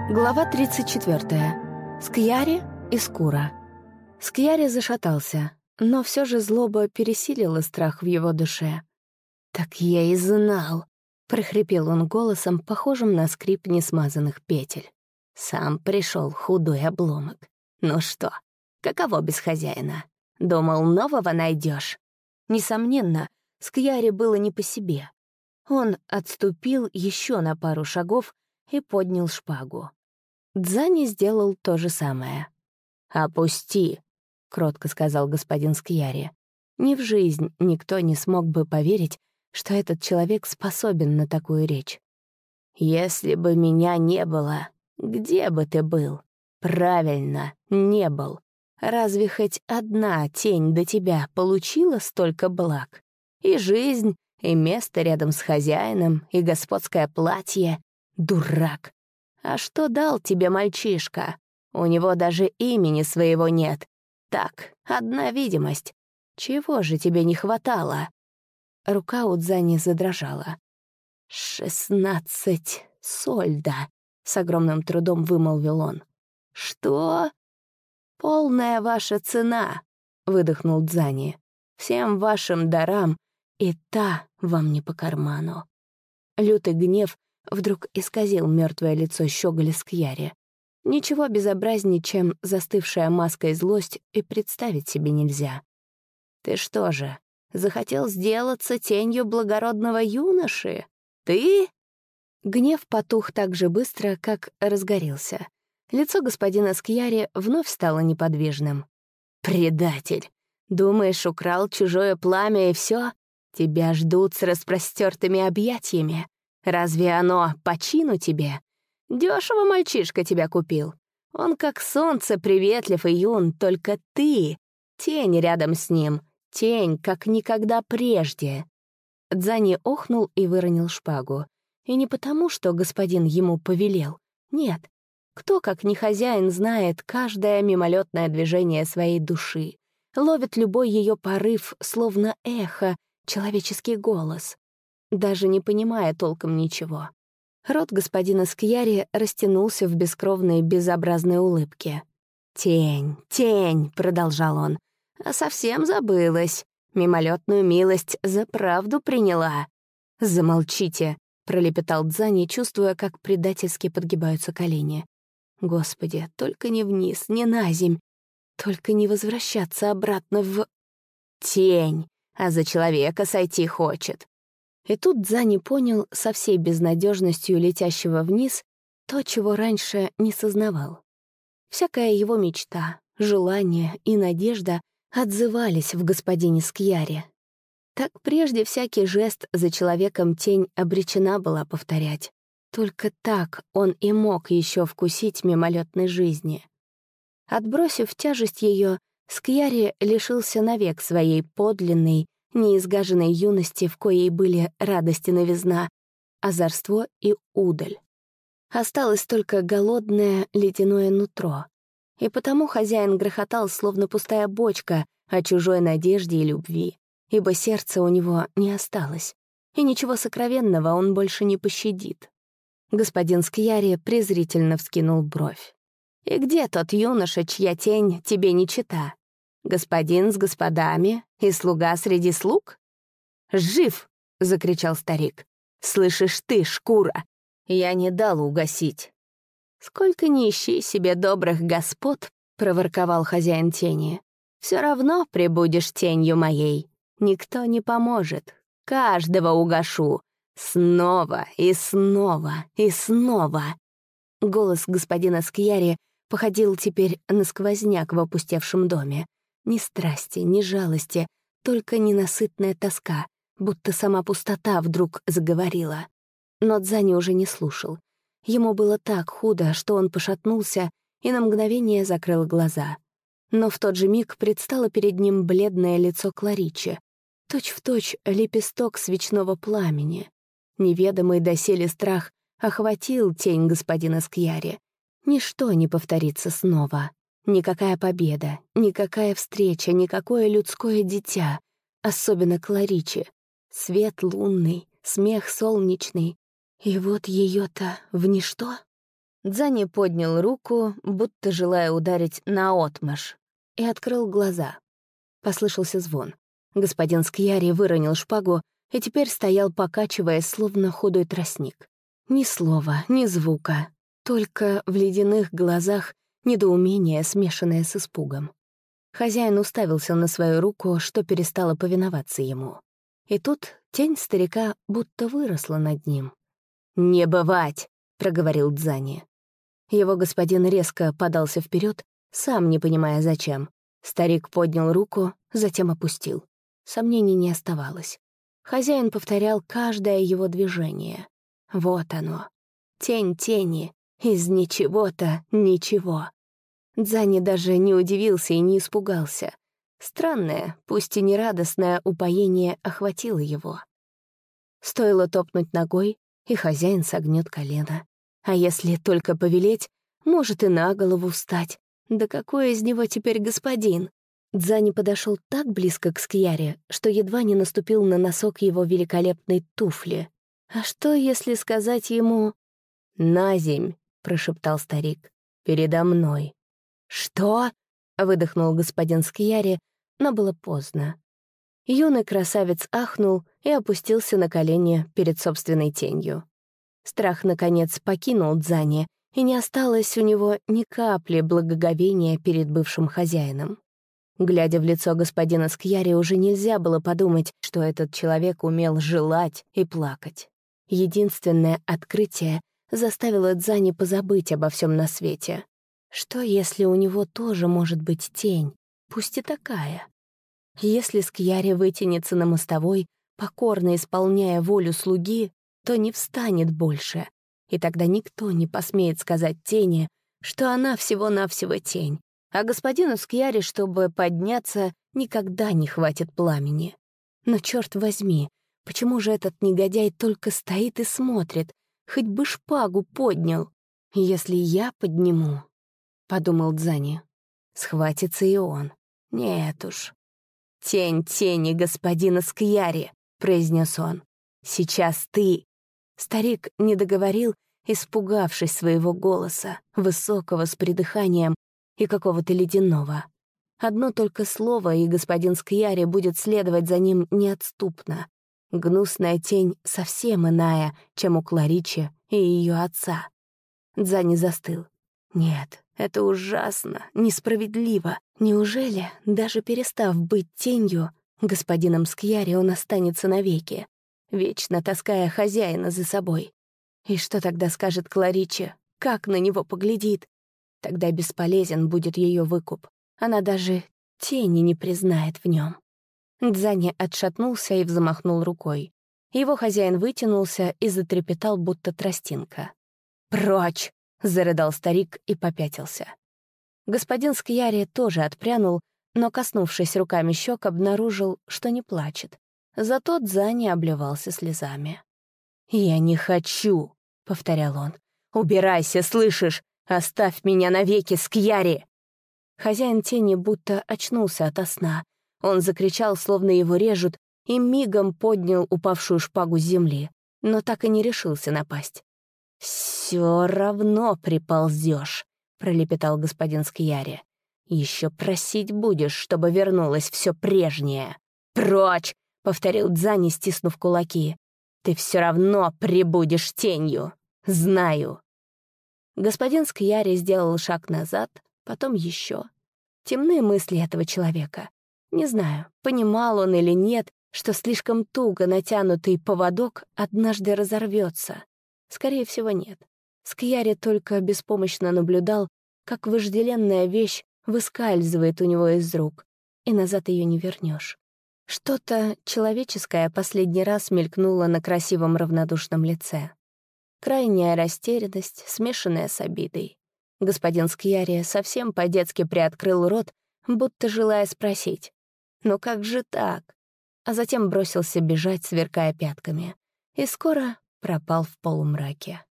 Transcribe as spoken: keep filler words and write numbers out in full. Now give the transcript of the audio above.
Глава тридцать четвёртая. Скьяри и Скура. Скьяри зашатался, но все же злоба пересилила страх в его душе. «Так я и знал», — прохрипел он голосом, похожим на скрип несмазанных петель. «Сам пришел худой обломок. Ну что, каково без хозяина? Думал, нового найдешь?» Несомненно, Скьяри было не по себе. Он отступил еще на пару шагов и поднял шпагу. Дзани сделал то же самое. «Опусти», — кротко сказал господин Скьяри. Ни в жизнь никто не смог бы поверить, что этот человек способен на такую речь. «Если бы меня не было, где бы ты был? Правильно, не был. Разве хоть одна тень до тебя получила столько благ? И жизнь, и место рядом с хозяином, и господское платье. Дурак! А что дал тебе мальчишка? У него даже имени своего нет. Так, одна видимость. Чего же тебе не хватало?» Рука у Дзани задрожала. «Шестнадцать сольда», — с огромным трудом вымолвил он. «Что?» «Полная ваша цена», — выдохнул Дзани. «Всем вашим дарам, и та вам не по карману». Лютый гнев вдруг исказил мертвое лицо щеголя Скьяри. Ничего безобразнее, чем застывшая маской злость, и представить себе нельзя. «Ты что же, захотел сделаться тенью благородного юноши? Ты?» Гнев потух так же быстро, как разгорелся. Лицо господина Скьяри вновь стало неподвижным. «Предатель! Думаешь, украл чужое пламя и все? Тебя ждут с распростертыми объятиями. Разве оно по чину тебе? Дешево мальчишка тебя купил. Он как солнце приветлив и юн, только ты — тень рядом с ним, тень, как никогда прежде». Дзани охнул и выронил шпагу. И не потому, что господин ему повелел. Нет. Кто, как не хозяин, знает каждое мимолетное движение своей души, ловит любой ее порыв, словно эхо, человеческий голос, даже не понимая толком ничего. Рот господина Скьяри растянулся в бескровной безобразной улыбке. «Тень, тень», — продолжал он, — «а совсем забылась. Мимолетную милость за правду приняла». «Замолчите», — пролепетал Дзани, чувствуя, как предательски подгибаются колени. «Господи, только не вниз, не на земь, только не возвращаться обратно в...» «Тень, а за человека сойти хочет». И тут Дзани понял со всей безнадежностью летящего вниз то, чего раньше не сознавал. Всякая его мечта, желание и надежда отзывались в господине Скьяри. Так прежде всякий жест за человеком тень обречена была повторять. Только так он и мог еще вкусить мимолетной жизни. Отбросив тяжесть ее, Скьяри лишился навек своей подлинной, неизгаженной юности, в коей были радость и новизна, озорство и удаль. Осталось только голодное ледяное нутро. И потому хозяин грохотал, словно пустая бочка, о чужой надежде и любви, ибо сердца у него не осталось, и ничего сокровенного он больше не пощадит. Господин Скьяри презрительно вскинул бровь. «И где тот юноша, чья тень тебе не чета? Господин с господами и слуга среди слуг?» «Жив!» — закричал старик. «Слышишь ты, шкура? Я не дал угасить». «Сколько ни ищи себе добрых господ», — проворковал хозяин тени, «все равно прибудешь тенью моей. Никто не поможет. Каждого угашу. Снова и снова и снова». Голос господина Скьяри походил теперь на сквозняк в опустевшем доме. Ни страсти, ни жалости, только ненасытная тоска, будто сама пустота вдруг заговорила. Но Дзани уже не слушал. Ему было так худо, что он пошатнулся и на мгновение закрыл глаза. Но в тот же миг предстало перед ним бледное лицо Кларичи, точь-в-точь лепесток свечного пламени. Неведомый доселе страх охватил тень господина Скьяри. Ничто не повторится снова. Никакая победа, никакая встреча, никакое людское дитя, особенно Кларичи. Свет лунный, смех солнечный. И вот ее-то в ничто. Дзани поднял руку, будто желая ударить наотмашь, и открыл глаза. Послышался звон. Господин Скьяри выронил шпагу и теперь стоял, покачиваясь, словно худой тростник. Ни слова, ни звука, только в ледяных глазах недоумение, смешанное с испугом. Хозяин уставился на свою руку, что перестало повиноваться ему. И тут тень старика будто выросла над ним. «Не бывать!» — проговорил Дзани. Его господин резко подался вперед, сам не понимая зачем. Старик поднял руку, затем опустил. Сомнений не оставалось. Хозяин повторял каждое его движение. Вот оно. Тень тени. Из ничего-то ничего. Дзани даже не удивился и не испугался. Странное, пусть и нерадостное упоение охватило его. Стоило топнуть ногой, и хозяин согнет колено. А если только повелеть, может и на голову встать. Да какой из него теперь господин? Дзани подошел так близко к Скьяре, что едва не наступил на носок его великолепной туфли. А что, если сказать ему «Наземь», — прошептал старик, — «передо мной». «Что?» — выдохнул господин Скьяри, но было поздно. Юный красавец ахнул и опустился на колени перед собственной тенью. Страх, наконец, покинул Дзани, и не осталось у него ни капли благоговения перед бывшим хозяином. Глядя в лицо господина Скьяри, уже нельзя было подумать, что этот человек умел желать и плакать. Единственное открытие заставило Дзани позабыть обо всем на свете. Что, если у него тоже может быть тень, пусть и такая? Если Скьяри вытянется на мостовой, покорно исполняя волю слуги, то не встанет больше, и тогда никто не посмеет сказать тени, что она всего-навсего тень, а господину Скьяри, чтобы подняться, никогда не хватит пламени. Но, черт возьми, почему же этот негодяй только стоит и смотрит, хоть бы шпагу поднял? Если я подниму, — подумал Дзани, — схватится и он. Нет уж. «Тень тени господина Скьяри», — произнес он. «Сейчас ты». Старик не договорил, испугавшись своего голоса, высокого, с придыханием и какого-то ледяного. Одно только слово, и господин Скьяри будет следовать за ним неотступно. Гнусная тень совсем иная, чем у Кларичи и ее отца. Дзани застыл. Нет, это ужасно, несправедливо. Неужели, даже перестав быть тенью, господином Скьяри он останется навеки, вечно таская хозяина за собой? И что тогда скажет Кларичи? Как на него поглядит? Тогда бесполезен будет ее выкуп. Она даже тени не признает в нем. Дзани отшатнулся и взмахнул рукой. Его хозяин вытянулся и затрепетал, будто тростинка. «Прочь!» — зарыдал старик и попятился. Господин Скьяри тоже отпрянул, но, коснувшись руками щек, обнаружил, что не плачет. Зато Дзани обливался слезами. «Я не хочу!» — повторял он. «Убирайся, слышишь? Оставь меня навеки, Скьяри!» Хозяин тени будто очнулся ото сна. Он закричал, словно его режут, и мигом поднял упавшую шпагу с земли, но так и не решился напасть. «Все равно приползешь», — пролепетал господин Скьяри. «Еще просить будешь, чтобы вернулось все прежнее». «Прочь!» — повторил Дзани, стиснув кулаки. «Ты все равно прибудешь тенью. Знаю». Господин Скьяри сделал шаг назад, потом еще. Темные мысли этого человека. Не знаю, понимал он или нет, что слишком туго натянутый поводок однажды разорвется. Скорее всего, нет. Скьяри только беспомощно наблюдал, как вожделенная вещь выскальзывает у него из рук, и назад ее не вернешь. Что-то человеческое последний раз мелькнуло на красивом равнодушном лице. Крайняя растерянность, смешанная с обидой. Господин Скьяри совсем по-детски приоткрыл рот, будто желая спросить: «Ну как же так?» А затем бросился бежать, сверкая пятками, и скоро пропал в полумраке.